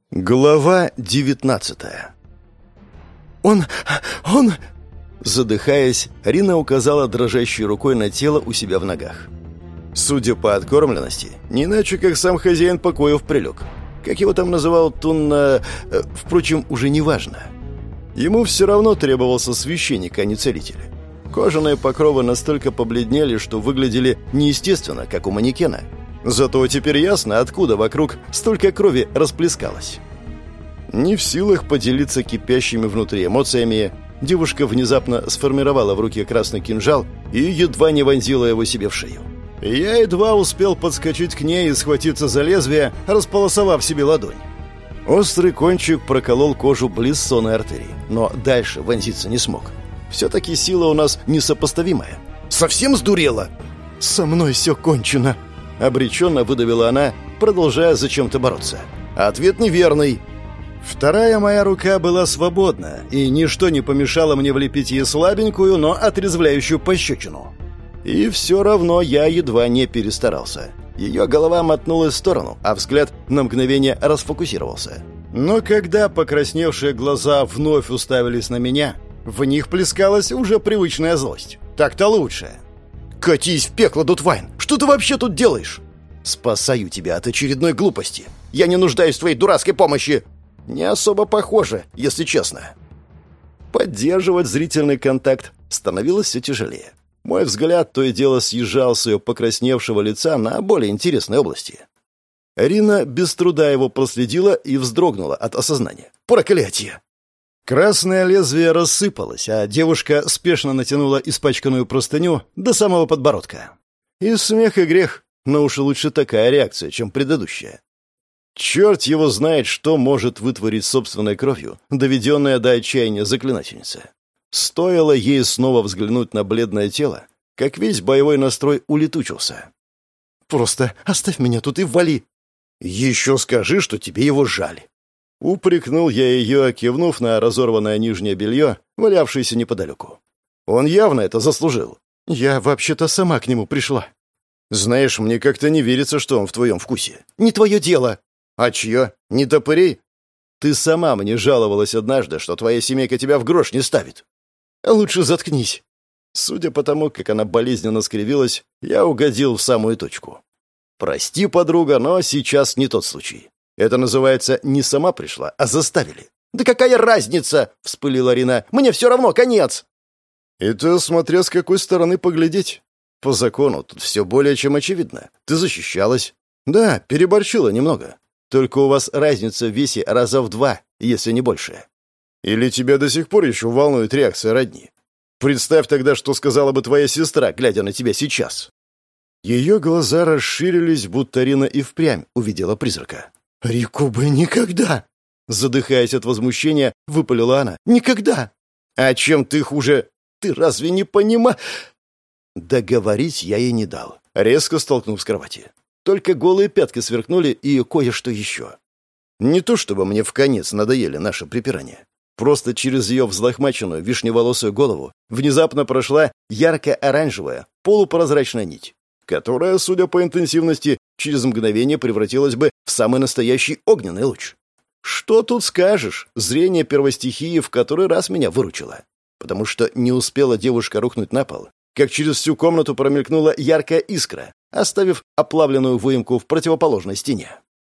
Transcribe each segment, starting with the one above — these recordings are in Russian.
Глава 19. Он... Задыхаясь, Рина указала дрожащей рукой на тело у себя в ногах. Судя по откормленности, не иначе, как сам хозяин покоев прилег. Как его там называл Тунна... Впрочем, уже не важно. Ему все равно требовался священник, а не целитель. Кожаные покровы настолько побледнели, что выглядели неестественно, как у манекена. Зато теперь ясно, откуда вокруг столько крови расплескалось. Не в силах поделиться кипящими внутри эмоциями, девушка внезапно сформировала в руке красный кинжал и едва не вонзила его себе в шею. Я едва успел подскочить к ней и схватиться за лезвие, располосовав себе ладонь. Острый кончик проколол кожу близ сонной артерии, но дальше вонзиться не смог. Все-таки сила у нас несопоставимая. «Совсем сдурела?» «Со мной все кончено», — обреченно выдавила она, продолжая зачем-то бороться. Ответ неверный. Вторая моя рука была свободна, и ничто не помешало мне влепить ей слабенькую, но отрезвляющую пощечину. И все равно я едва не перестарался. Ее голова мотнулась в сторону, а взгляд на мгновение расфокусировался. Но когда покрасневшие глаза вновь уставились на меня, в них плескалась уже привычная злость. Так-то лучше. «Катись в пекло, Дутвайн! Что ты вообще тут делаешь?» «Спасаю тебя от очередной глупости. Я не нуждаюсь в твоей дурацкой помощи!» Не особо похоже, если честно. Поддерживать зрительный контакт становилось все тяжелее. Мой взгляд то и дело съезжал с ее покрасневшего лица на более интересные области. Рина без труда его проследила и вздрогнула от осознания. «Проклятие!» Красное лезвие рассыпалось, а девушка спешно натянула испачканную простыню до самого подбородка. И смех, и грех, но уж лучше такая реакция, чем предыдущая. Черт его знает, что может вытворить собственной кровью, доведенная до отчаяния заклинательница. Стоило ей снова взглянуть на бледное тело, как весь боевой настрой улетучился. «Просто оставь меня тут и вали!» «Еще скажи, что тебе его жаль!» Упрекнул я ее, кивнув на разорванное нижнее белье, валявшееся неподалеку. Он явно это заслужил. «Я вообще-то сама к нему пришла». «Знаешь, мне как-то не верится, что он в твоем вкусе». «Не твое дело!» «А чье? Не топырей? Ты сама мне жаловалась однажды, что твоя семейка тебя в грош не ставит». «Лучше заткнись». Судя по тому, как она болезненно скривилась, я угодил в самую точку. «Прости, подруга, но сейчас не тот случай. Это называется не сама пришла, а заставили». «Да какая разница?» — вспылила Рина. «Мне все равно, конец!» «Это смотря с какой стороны поглядеть. По закону тут все более чем очевидно. Ты защищалась. Да, переборщила немного. Только у вас разница в весе раза в 2, если не больше. Или тебя до сих пор еще волнует реакция родни? Представь тогда, что сказала бы твоя сестра, глядя на тебя сейчас». Ее глаза расширились, будто Рина и впрямь увидела призрака. «Рику бы никогда!» Задыхаясь от возмущения, выпалила она. «Никогда!» «А чем ты хуже? Ты разве не понимаешь?» Договорить я ей не дал, резко столкнув с кровати. Только голые пятки сверкнули и кое-что еще. Не то чтобы мне вконец надоели наши припирания. Просто через ее взлохмаченную вишневолосую голову внезапно прошла ярко-оранжевая, полупрозрачная нить, которая, судя по интенсивности, через мгновение превратилась бы в самый настоящий огненный луч. Что тут скажешь? Зрение первостихии в который раз меня выручило. Потому что не успела девушка рухнуть на пол, как через всю комнату промелькнула яркая искра, оставив оплавленную выемку в противоположной стене.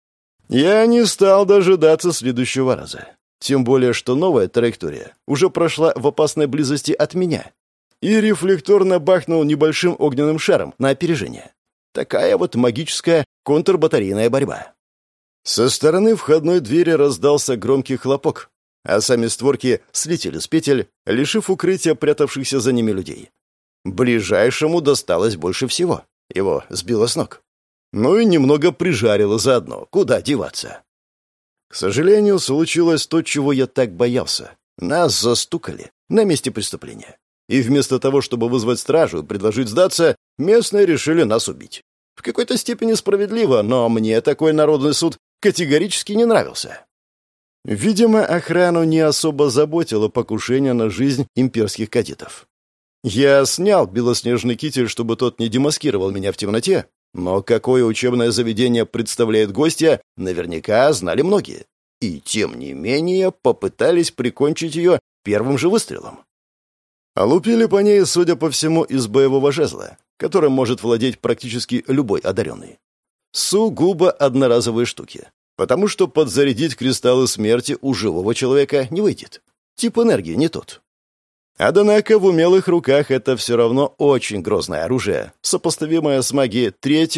Я не стал дожидаться следующего раза. Тем более, что новая траектория уже прошла в опасной близости от меня. И рефлекторно бахнул небольшим огненным шаром на опережение. Такая вот магическая контрбатарейная борьба. Со стороны входной двери раздался громкий хлопок, а сами створки слетели с петель, лишив укрытия прятавшихся за ними людей. Ближайшему досталось больше всего. Его сбило с ног. Ну и немного прижарило заодно. Куда деваться? К сожалению, случилось то, чего я так боялся. Нас застукали на месте преступления. И вместо того, чтобы вызвать стражу и предложить сдаться, местные решили нас убить. В какой-то степени справедливо, но мне такой народный суд категорически не нравился. Видимо, охрану не особо заботило покушение на жизнь имперских кадетов. Я снял белоснежный китель, чтобы тот не демаскировал меня в темноте, но какое учебное заведение представляет гостья, наверняка знали многие. и, тем не менее, попытались прикончить ее первым же выстрелом. А лупили по ней, судя по всему, из боевого жезла, которым может владеть практически любой одаренный. Сугубо одноразовые штуки, потому что подзарядить кристаллы смерти у живого человека не выйдет. Тип энергии не тот. Однако в умелых руках это все равно очень грозное оружие, сопоставимое с магией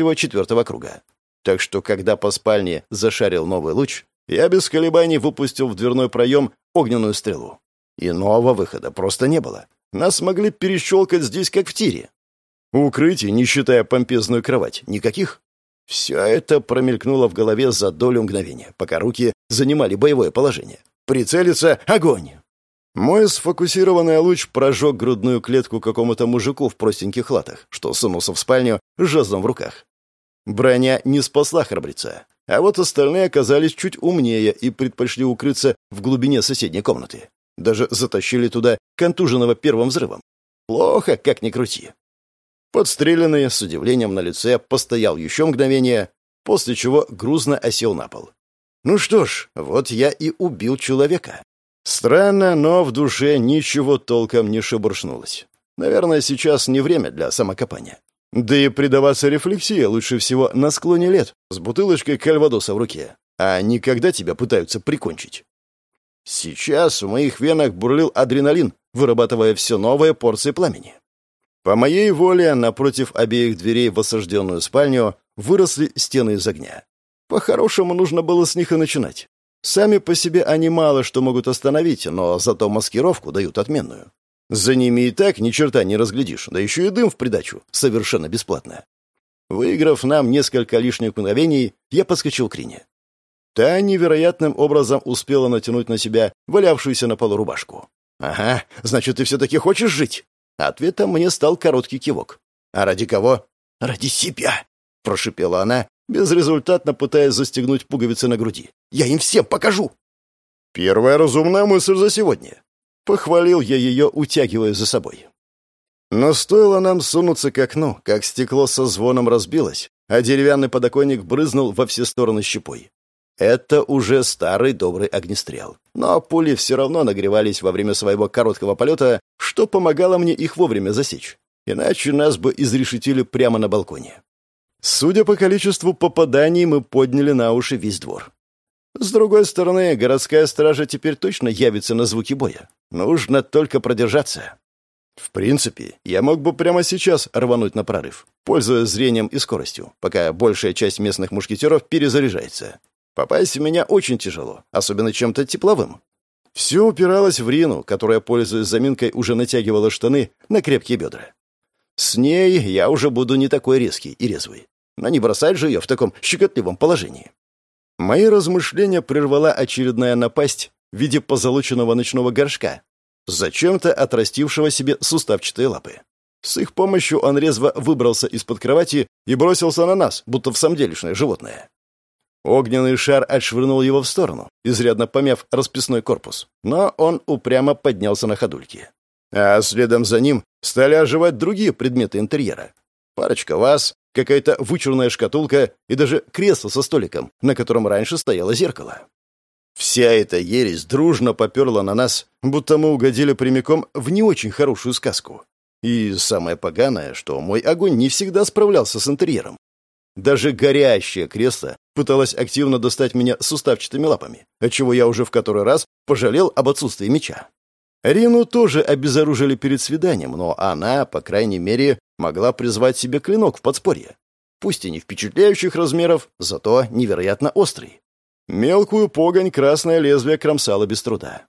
3-4 круга. Так что, когда по спальне зашарил новый луч, я без колебаний выпустил в дверной проем огненную стрелу. Иного выхода просто не было. Нас могли перещелкать здесь, как в тире. Укрытий, не считая помпезную кровать, никаких. Все это промелькнуло в голове за долю мгновения, пока руки занимали боевое положение. Прицелиться — огонь! Мой сфокусированный луч прожег грудную клетку какому-то мужику в простеньких латах, что сунулся в спальню с жезлом в руках. Броня не спасла храбреца, а вот остальные оказались чуть умнее и предпочли укрыться в глубине соседней комнаты. Даже затащили туда контуженного первым взрывом. Плохо, как ни крути. Подстреленный, с удивлением на лице, постоял еще мгновение, после чего грузно осел на пол. Ну что ж, вот я и убил человека. Странно, но в душе ничего толком не шебуршнулось. Наверное, сейчас не время для самокопания. Да и предаваться рефлексии лучше всего на склоне лет, с бутылочкой кальвадоса в руке, а не когда тебя пытаются прикончить. Сейчас в моих венах бурлил адреналин, вырабатывая все новые порции пламени. По моей воле, напротив обеих дверей в осажденную спальню выросли стены из огня. По-хорошему, нужно было с них и начинать. Сами по себе они мало что могут остановить, но зато маскировку дают отменную. За ними и так ни черта не разглядишь, да еще и дым в придачу, совершенно бесплатно. Выиграв нам несколько лишних мгновений, я подскочил к Рине. Та невероятным образом успела натянуть на себя валявшуюся на полу рубашку. «Ага, значит, ты все-таки хочешь жить?» Ответом мне стал короткий кивок. «А ради кого?» «Ради себя!» — прошипела она, безрезультатно пытаясь застегнуть пуговицы на груди. «Я им всем покажу!» «Первая разумная мысль за сегодня!» Похвалил я ее, утягивая за собой. Но стоило нам сунуться к окну, как стекло со звоном разбилось, а деревянный подоконник брызнул во все стороны щепой. Это уже старый добрый огнестрел. Но пули все равно нагревались во время своего короткого полета, что помогало мне их вовремя засечь. Иначе нас бы изрешетили прямо на балконе. Судя по количеству попаданий, мы подняли на уши весь двор. С другой стороны, городская стража теперь точно явится на звуки боя. Нужно только продержаться. В принципе, я мог бы прямо сейчас рвануть на прорыв, пользуясь зрением и скоростью, пока большая часть местных мушкетеров перезаряжается. Попасть в меня очень тяжело, особенно чем-то тепловым. Все упиралось в Рину, которая, пользуясь заминкой, уже натягивала штаны на крепкие бедра. С ней я уже буду не такой резкий и резвый. Но не бросать же ее в таком щекотливом положении. Мои размышления прервала очередная напасть в виде позолоченного ночного горшка, зачем-то отрастившего себе суставчатые лапы. С их помощью он резво выбрался из-под кровати и бросился на нас, будто в самом делешное животное. Огненный шар отшвырнул его в сторону, изрядно помяв расписной корпус, но он упрямо поднялся на ходульки. А следом за ним стали оживать другие предметы интерьера. Парочка ваз, какая-то вычурная шкатулка и даже кресло со столиком, на котором раньше стояло зеркало. Вся эта ересь дружно поперла на нас, будто мы угодили прямиком в не очень хорошую сказку. И самое поганое, что мой огонь не всегда справлялся с интерьером. Даже горящее кресло пыталось активно достать меня суставчатыми лапами, отчего я уже в который раз пожалел об отсутствии меча. Рину тоже обезоружили перед свиданием, но она, по крайней мере, могла призвать себе клинок в подспорье. Пусть и не впечатляющих размеров, зато невероятно острый. Мелкую погонь красное лезвие кромсало без труда.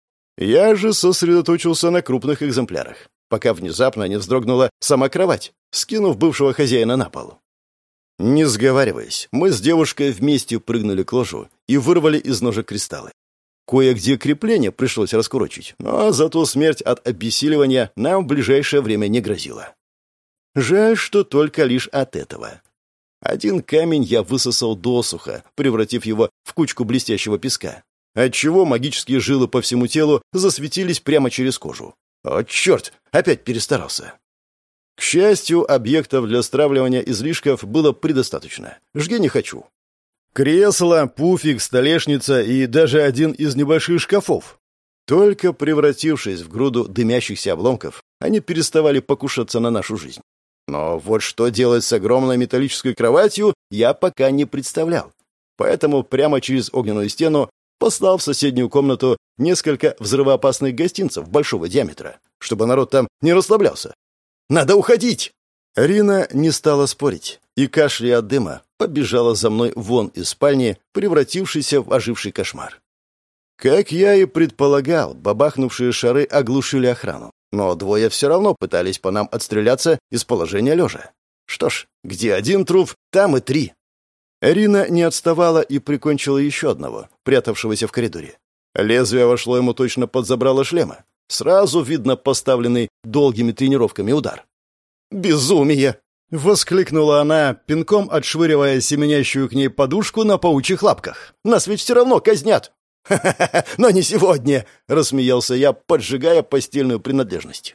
Я же сосредоточился на крупных экземплярах, пока внезапно не вздрогнула сама кровать, скинув бывшего хозяина на пол. Не сговариваясь, мы с девушкой вместе прыгнули к ложу и вырвали из ножек кристаллы. Кое-где крепление пришлось раскурочить, но зато смерть от обессиливания нам в ближайшее время не грозила. Жаль, что только лишь от этого. Один камень я высосал досуха, превратив его в кучку блестящего песка, отчего магические жилы по всему телу засветились прямо через кожу. О, черт, опять перестарался. К счастью, объектов для стравливания излишков было предостаточно. Жги не хочу. Кресло, пуфик, столешница и даже один из небольших шкафов. Только превратившись в груду дымящихся обломков, они переставали покушаться на нашу жизнь. Но вот что делать с огромной металлической кроватью, я пока не представлял. Поэтому прямо через огненную стену послал в соседнюю комнату несколько взрывоопасных гостинцев большого диаметра, чтобы народ там не расслаблялся. «Надо уходить!» Рина не стала спорить, и, кашляя от дыма, побежала за мной вон из спальни, превратившейся в оживший кошмар. Как я и предполагал, бабахнувшие шары оглушили охрану, но двое все равно пытались по нам отстреляться из положения лежа. Что ж, где один труп, там и три. Рина не отставала и прикончила еще одного, прятавшегося в коридоре. Лезвие вошло ему точно под забрало шлема. Сразу видно поставленный долгими тренировками удар. «Безумие!» — воскликнула она, пинком отшвыривая семенящую к ней подушку на паучьих лапках. «Нас ведь все равно казнят!» «Ха-ха-ха! Но не сегодня!» — рассмеялся я, поджигая постельную принадлежность.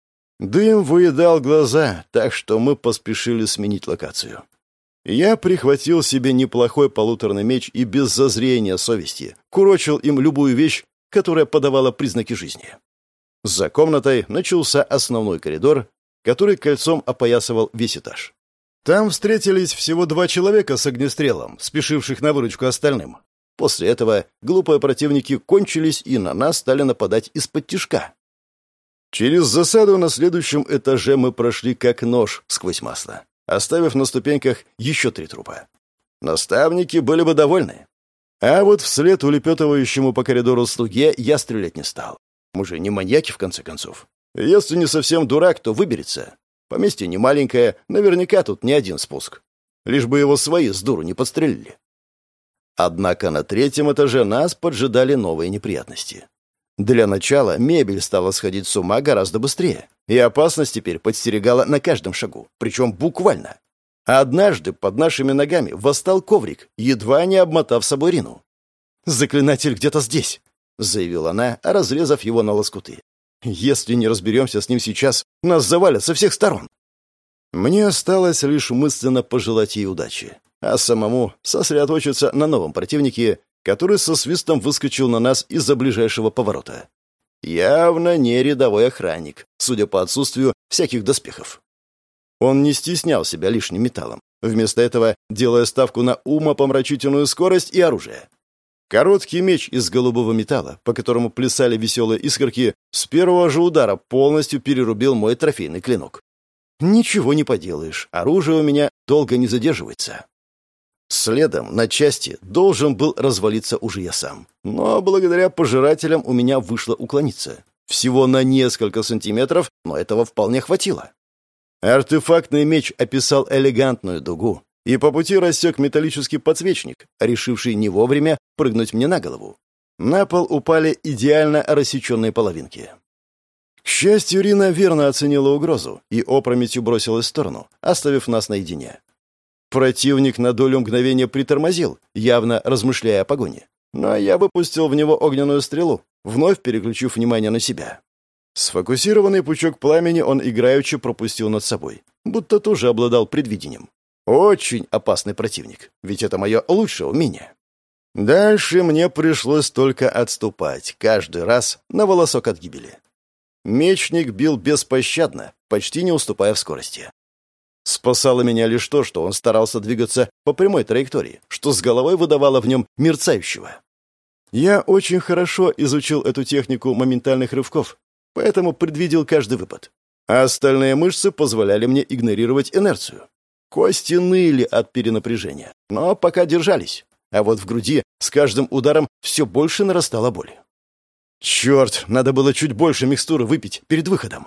Дым выедал глаза, так что мы поспешили сменить локацию. Я прихватил себе неплохой полуторный меч и без зазрения совести курочил им любую вещь, которая подавала признаки жизни. За комнатой начался основной коридор, который кольцом опоясывал весь этаж. Там встретились всего 2 человека с огнестрелом, спешивших на выручку остальным. После этого глупые противники кончились и на нас стали нападать из-под тишка. Через засаду на следующем этаже мы прошли как нож сквозь масло, оставив на ступеньках еще 3 трупа. Наставники были бы довольны. А вот вслед улепетывающему по коридору слуге я стрелять не стал. Мы же не маньяки, в конце концов. Если не совсем дурак, то выберется. Поместье не маленькое, наверняка тут не один спуск. Лишь бы его свои с дуру не подстрелили. Однако на 3-м этаже нас поджидали новые неприятности. Для начала мебель стала сходить с ума гораздо быстрее, и опасность теперь подстерегала на каждом шагу, причем буквально. Однажды под нашими ногами восстал коврик, едва не обмотав собой Рину. «Заклинатель где-то здесь», — заявила она, разрезав его на лоскуты. «Если не разберемся с ним сейчас, нас завалят со всех сторон». Мне осталось лишь мысленно пожелать ей удачи, а самому сосредоточиться на новом противнике, который со свистом выскочил на нас из-за ближайшего поворота. Явно не рядовой охранник, судя по отсутствию всяких доспехов. Он не стеснял себя лишним металлом, вместо этого делая ставку на умопомрачительную скорость и оружие. Короткий меч из голубого металла, по которому плясали веселые искорки, с первого же удара полностью перерубил мой трофейный клинок. Ничего не поделаешь, оружие у меня долго не задерживается. Следом на части должен был развалиться уже я сам. Но благодаря пожирателям у меня вышло уклониться. Всего на несколько сантиметров, но этого вполне хватило. Артефактный меч описал элегантную дугу и по пути рассек металлический подсвечник, решивший не вовремя прыгнуть мне на голову. На пол упали идеально рассеченные половинки. К счастью, Рина верно оценила угрозу и опрометью бросилась в сторону, оставив нас наедине. Противник на долю мгновения притормозил, явно размышляя о погоне. Но я выпустил в него огненную стрелу, вновь переключив внимание на себя. Сфокусированный пучок пламени он играючи пропустил над собой, будто тоже обладал предвидением. Очень опасный противник, ведь это мое лучшее умение. Дальше мне пришлось только отступать, каждый раз на волосок от гибели. Мечник бил беспощадно, почти не уступая в скорости. Спасало меня лишь то, что он старался двигаться по прямой траектории, что с головой выдавало в нем мерцающего. Я очень хорошо изучил эту технику моментальных рывков, поэтому предвидел каждый выпад. А остальные мышцы позволяли мне игнорировать инерцию. Кости ныли от перенапряжения, но пока держались. А вот в груди с каждым ударом все больше нарастала боль. Черт, надо было чуть больше микстуры выпить перед выходом.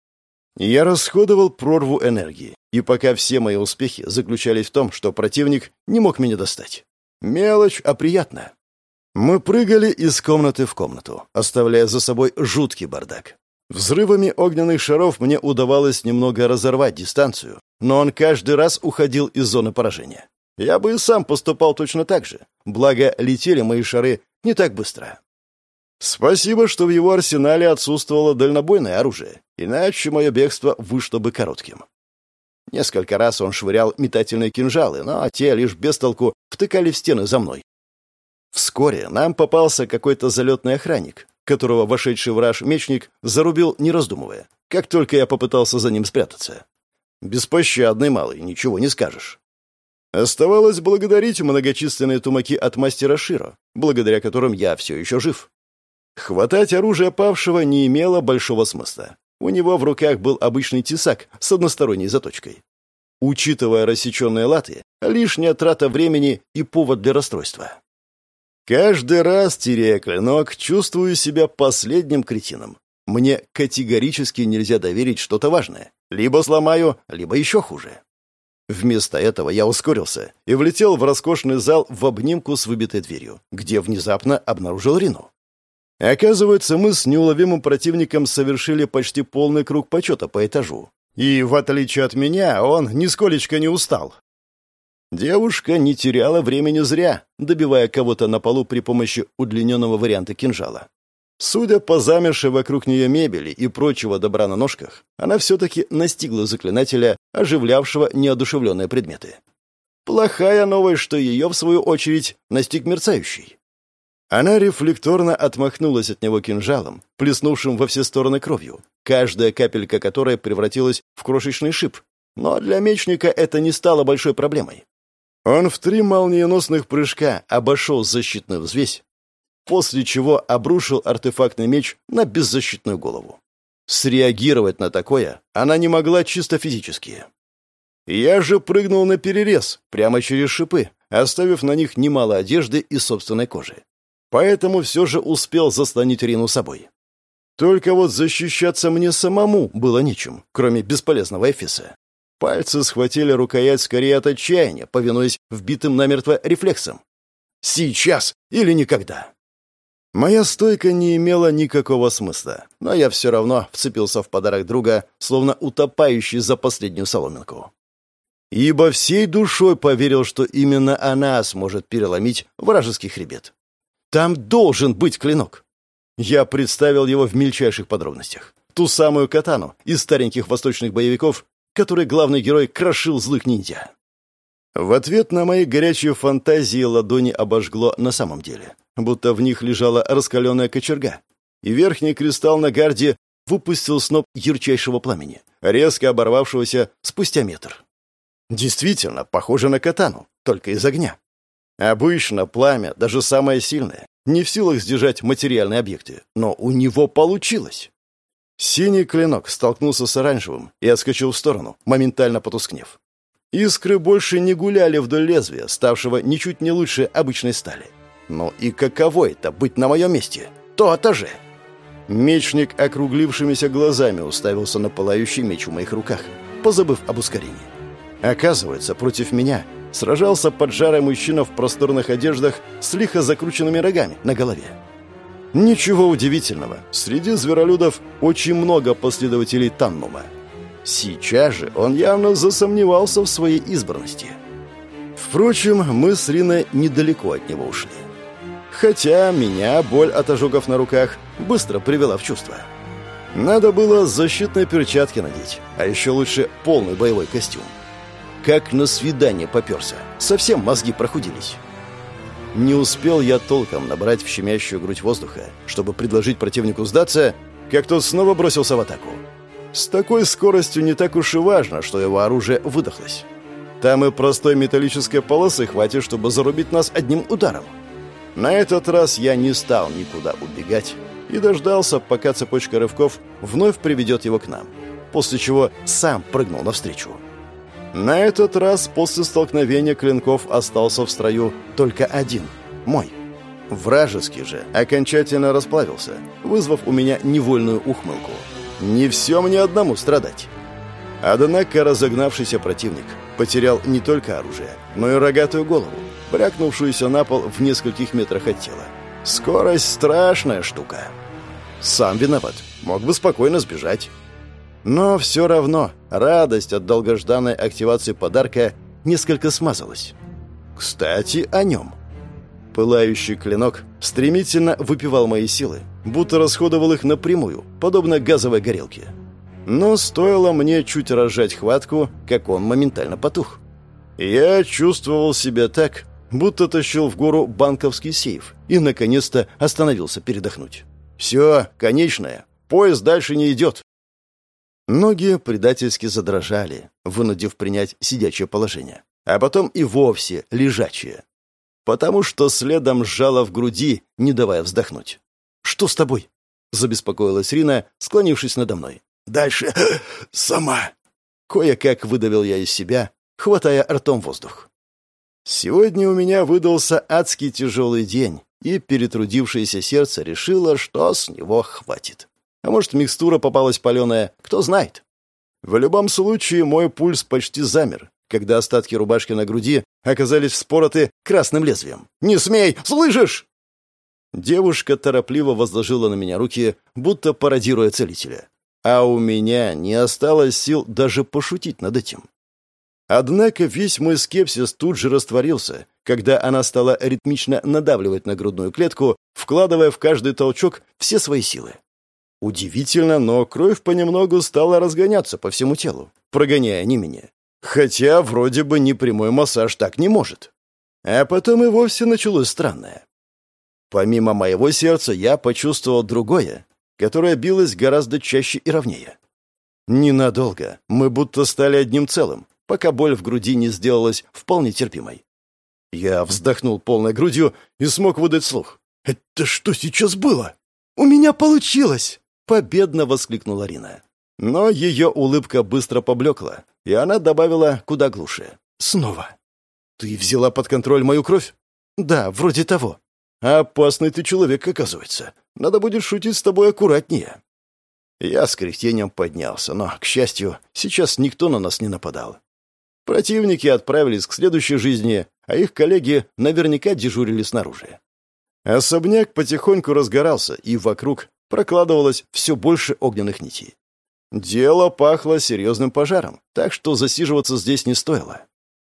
Я расходовал прорву энергии, и пока все мои успехи заключались в том, что противник не мог меня достать. Мелочь, а приятно. Мы прыгали из комнаты в комнату, оставляя за собой жуткий бардак. Взрывами огненных шаров мне удавалось немного разорвать дистанцию, но он каждый раз уходил из зоны поражения. Я бы и сам поступал точно так же, благо летели мои шары не так быстро. Спасибо, что в его арсенале отсутствовало дальнобойное оружие, иначе мое бегство вышло бы коротким. Несколько раз он швырял метательные кинжалы, но те лишь без толку втыкали в стены за мной. Вскоре нам попался какой-то залетный охранник, которого вошедший в раж мечник зарубил, не раздумывая, как только я попытался за ним спрятаться. Беспощадный малый, ничего не скажешь. Оставалось благодарить многочисленные тумаки от мастера Широ, благодаря которым я все еще жив. Хватать оружие павшего не имело большого смысла. У него в руках был обычный тесак с односторонней заточкой. Учитывая рассеченные латы, лишняя трата времени и повод для расстройства. Каждый раз, теряя клинок, чувствую себя последним кретином. Мне категорически нельзя доверить что-то важное. Либо сломаю, либо еще хуже. Вместо этого я ускорился и влетел в роскошный зал в обнимку с выбитой дверью, где внезапно обнаружил Рину. Оказывается, мы с неуловимым противником совершили почти полный круг почета по этажу. И, в отличие от меня, он нисколечко не устал. Девушка не теряла времени зря, добивая кого-то на полу при помощи удлиненного варианта кинжала. Судя по замершей вокруг нее мебели и прочего добра на ножках, она все-таки настигла заклинателя, оживлявшего неодушевленные предметы. Плохая новость, что ее, в свою очередь, настиг мерцающий. Она рефлекторно отмахнулась от него кинжалом, плеснувшим во все стороны кровью, каждая капелька которой превратилась в крошечный шип. Но для мечника это не стало большой проблемой. Он в 3 молниеносных прыжка обошел защитную взвесь, после чего обрушил артефактный меч на беззащитную голову. Среагировать на такое она не могла чисто физически. Я же прыгнул на перерез, прямо через шипы, оставив на них немало одежды и собственной кожи. Поэтому все же успел заслонить Рину собой. Только вот защищаться мне самому было нечем, кроме бесполезного эфеса. Пальцы схватили рукоять скорее от отчаяния, повинуясь вбитым намертво рефлексам. Сейчас или никогда. Моя стойка не имела никакого смысла, но я все равно вцепился в подарок друга, словно утопающий за последнюю соломинку. Ибо всей душой поверил, что именно она сможет переломить вражеский хребет. Там должен быть клинок. Я представил его в мельчайших подробностях. Ту самую катану из стареньких восточных боевиков, которой главный герой крошил злых ниндзя. В ответ на мои горячие фантазии ладони обожгло на самом деле, будто в них лежала раскаленная кочерга, и верхний кристалл на гарде выпустил сноп ярчайшего пламени, резко оборвавшегося спустя метр. Действительно, похоже на катану, только из огня. Обычно пламя, даже самое сильное, не в силах сдержать материальные объекты, но у него получилось. Синий клинок столкнулся с оранжевым и отскочил в сторону, моментально потускнев. Искры больше не гуляли вдоль лезвия, ставшего ничуть не лучше обычной стали. Ну и каково это — быть на моем месте? То-то же! Мечник округлившимися глазами уставился на пылающий меч в моих руках, позабыв об ускорении. Оказывается, против меня сражался поджарый мужчина в просторных одеждах с лихо закрученными рогами на голове. Ничего удивительного, среди зверолюдов очень много последователей Таннума. Сейчас же он явно засомневался в своей избранности. Впрочем, мы с Риной недалеко от него ушли. Хотя меня боль от ожогов на руках быстро привела в чувство. Надо было защитные перчатки надеть, а еще лучше полный боевой костюм. Как на свидание попёрся, совсем мозги прохудились. Не успел я толком набрать в щемящую грудь воздуха, чтобы предложить противнику сдаться, как тот снова бросился в атаку. С такой скоростью не так уж и важно, что его оружие выдохлось. Там и простой металлической полосы хватит, чтобы зарубить нас одним ударом. На этот раз я не стал никуда убегать и дождался, пока цепочка рывков вновь приведет его к нам, после чего сам прыгнул навстречу. На этот раз после столкновения клинков остался в строю только один — мой. Вражеский же окончательно расплавился, вызвав у меня невольную ухмылку. Не все мне одному страдать. Однако разогнавшийся противник потерял не только оружие, но и рогатую голову, брякнувшуюся на пол в нескольких метрах от тела. Скорость — страшная штука. Сам виноват, мог бы спокойно сбежать. Но все равно радость от долгожданной активации подарка несколько смазалась. Кстати, о нем. Пылающий клинок стремительно выпивал мои силы, будто расходовал их напрямую, подобно газовой горелке. Но стоило мне чуть разжать хватку, как он моментально потух. Я чувствовал себя так, будто тащил в гору банковский сейф и, наконец-то, остановился передохнуть. «Все, конечное. Поезд дальше не идет». Ноги предательски задрожали, вынудив принять сидячее положение, а потом и вовсе лежачее. Потому что следом сжало в груди, не давая вздохнуть. «Что с тобой?» — забеспокоилась Рина, склонившись надо мной. «Дальше сама». Кое-как выдавил я из себя, хватая ртом воздух. Сегодня у меня выдался адский тяжелый день, и перетрудившееся сердце решило, что с него хватит. А может, микстура попалась паленая, кто знает. В любом случае, мой пульс почти замер, когда остатки рубашки на груди оказались вспороты красным лезвием. «Не смей! Слышишь?» Девушка торопливо возложила на меня руки, будто пародируя целителя. А у меня не осталось сил даже пошутить над этим. Однако весь мой скепсис тут же растворился, когда она стала ритмично надавливать на грудную клетку, вкладывая в каждый толчок все свои силы. Удивительно, но кровь понемногу стала разгоняться по всему телу, прогоняя немене. Хотя вроде бы непрямой массаж так не может. А потом и вовсе началось странное. Помимо моего сердца я почувствовал другое, которое билось гораздо чаще и ровнее. Ненадолго мы будто стали одним целым, пока боль в груди не сделалась вполне терпимой. Я вздохнул полной грудью и смог выдать слух. «Это что сейчас было?» «У меня получилось!» — победно воскликнула Рина. Но ее улыбка быстро поблекла, и она добавила куда глуше. «Снова. Ты взяла под контроль мою кровь?» «Да, вроде того». «Опасный ты человек, оказывается. Надо будет шутить с тобой аккуратнее». Я с кряхтением поднялся, но, к счастью, сейчас никто на нас не нападал. Противники отправились к следующей жизни, а их коллеги наверняка дежурили снаружи. Особняк потихоньку разгорался, и вокруг прокладывалось все больше огненных нитей. Дело пахло серьезным пожаром, так что засиживаться здесь не стоило.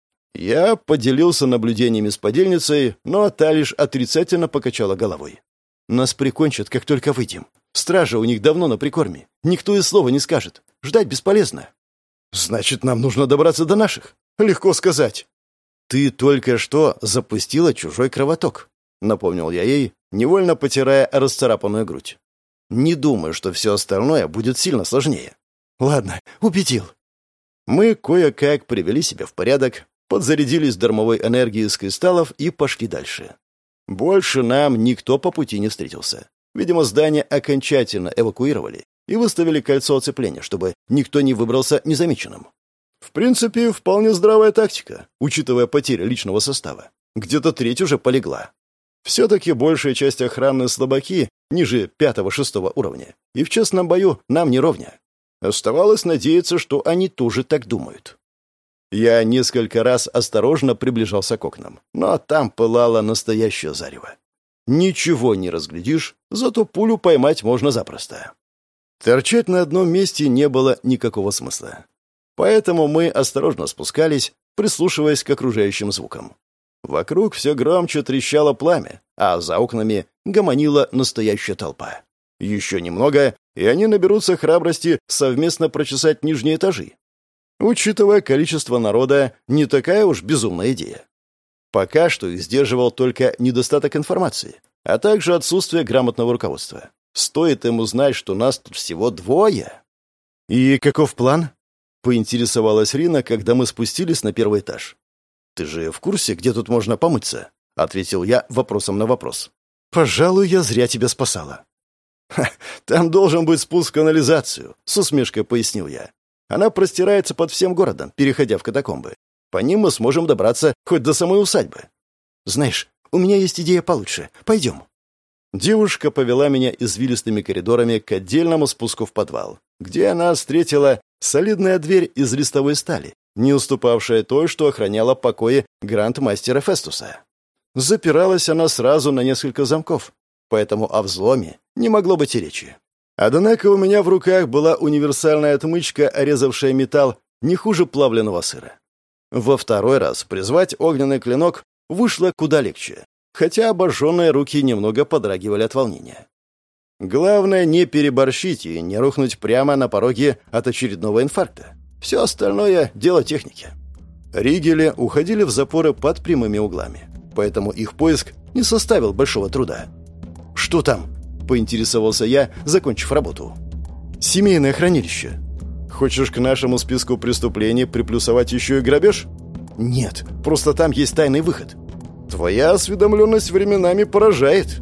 Я поделился наблюдениями с подельницей, но та лишь отрицательно покачала головой. «Нас прикончат, как только выйдем. Стража у них давно на прикорме. Никто и слова не скажет. Ждать бесполезно». «Значит, нам нужно добраться до наших?» «Легко сказать». «Ты только что запустила чужой кровоток», — напомнил я ей, невольно потирая расцарапанную грудь. «Не думаю, что все остальное будет сильно сложнее». «Ладно, убедил». Мы кое-как привели себя в порядок, подзарядились дармовой энергией из кристаллов и пошли дальше. Больше нам никто по пути не встретился. Видимо, здание окончательно эвакуировали и выставили кольцо оцепления, чтобы никто не выбрался незамеченным. В принципе, вполне здравая тактика, учитывая потери личного состава. Где-то треть уже полегла. Все-таки большая часть охраны слабаки ниже 5-6 уровня, и в честном бою нам не ровня. Оставалось надеяться, что они тоже так думают. Я несколько раз осторожно приближался к окнам, но там пылало настоящее зарево. Ничего не разглядишь, зато пулю поймать можно запросто. Торчать на одном месте не было никакого смысла. Поэтому мы осторожно спускались, прислушиваясь к окружающим звукам. Вокруг все громче трещало пламя, а за окнами гомонила настоящая толпа. Еще немного, и они наберутся храбрости совместно прочесать нижние этажи. Учитывая количество народа, не такая уж безумная идея. Пока что их сдерживал только недостаток информации, а также отсутствие грамотного руководства. Стоит им узнать, что нас тут всего 2. «И каков план?» — поинтересовалась Рина, когда мы спустились на 1 этаж. «Ты же в курсе, где тут можно помыться?» — ответил я вопросом на вопрос. «Пожалуй, я зря тебя спасала». «Там должен быть спуск в канализацию», — с усмешкой пояснил я. «Она простирается под всем городом, переходя в катакомбы. По ним мы сможем добраться хоть до самой усадьбы». «Знаешь, у меня есть идея получше. Пойдем». Девушка повела меня извилистыми коридорами к отдельному спуску в подвал, где она встретила солидная дверь из листовой стали, не уступавшая той, что охраняла покои гранд-мастера Фестуса. Запиралась она сразу на несколько замков, поэтому о взломе не могло быть и речи. Однако у меня в руках была универсальная отмычка, резавшая металл не хуже плавленного сыра. Во 2 раз призвать огненный клинок вышло куда легче, хотя обожженные руки немного подрагивали от волнения. Главное не переборщить и не рухнуть прямо на пороге от очередного инфаркта. Все остальное — дело техники. Ригели уходили в запоры под прямыми углами, поэтому их поиск не составил большого труда. «Что там?» — поинтересовался я, закончив работу. «Семейное хранилище». «Хочешь к нашему списку преступлений приплюсовать еще и грабеж?» «Нет, просто там есть тайный выход». «Твоя осведомленность временами поражает».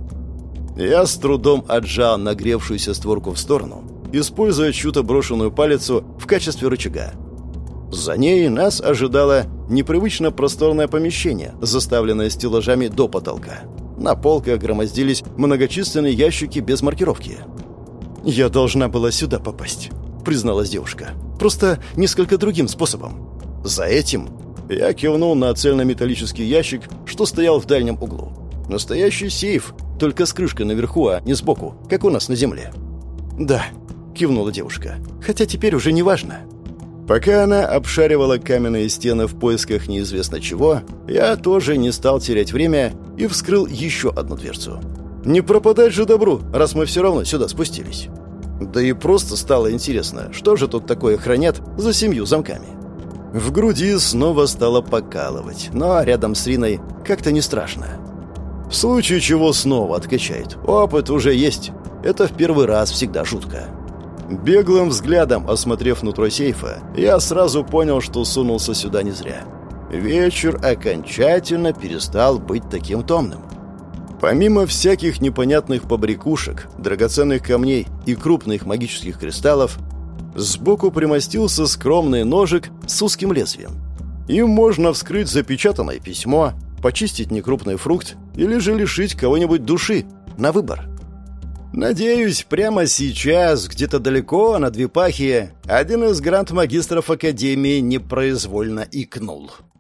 Я с трудом отжал нагревшуюся створку в сторону, используя чью-то брошенную палицу в качестве рычага. За ней нас ожидало непривычно просторное помещение, заставленное стеллажами до потолка. На полках громоздились многочисленные ящики без маркировки. «Я должна была сюда попасть», — призналась девушка. «Просто несколько другим способом». «За этим?» Я кивнул на цельнометаллический ящик, что стоял в дальнем углу. «Настоящий сейф, только с крышкой наверху, а не сбоку, как у нас на земле». «Да», — кивнула девушка, — «хотя теперь уже не важно». Пока она обшаривала каменные стены в поисках неизвестно чего, я тоже не стал терять время и вскрыл еще одну дверцу. Не пропадать же добру, раз мы все равно сюда спустились. Да и просто стало интересно, что же тут такое хранят за 7 замками. В груди снова стало покалывать, но рядом с Риной как-то не страшно. В случае чего снова откачает. Опыт уже есть. Это в первый раз всегда жутко. Беглым взглядом осмотрев нутро сейфа, я сразу понял, что сунулся сюда не зря. Вечер окончательно перестал быть таким томным. Помимо всяких непонятных побрякушек, драгоценных камней и крупных магических кристаллов, сбоку примостился скромный ножик с узким лезвием. Им можно вскрыть запечатанное письмо, почистить некрупный фрукт или же лишить кого-нибудь души на выбор. Надеюсь, прямо сейчас, где-то далеко, на Двипахе, один из гранд-магистров Академии непроизвольно икнул.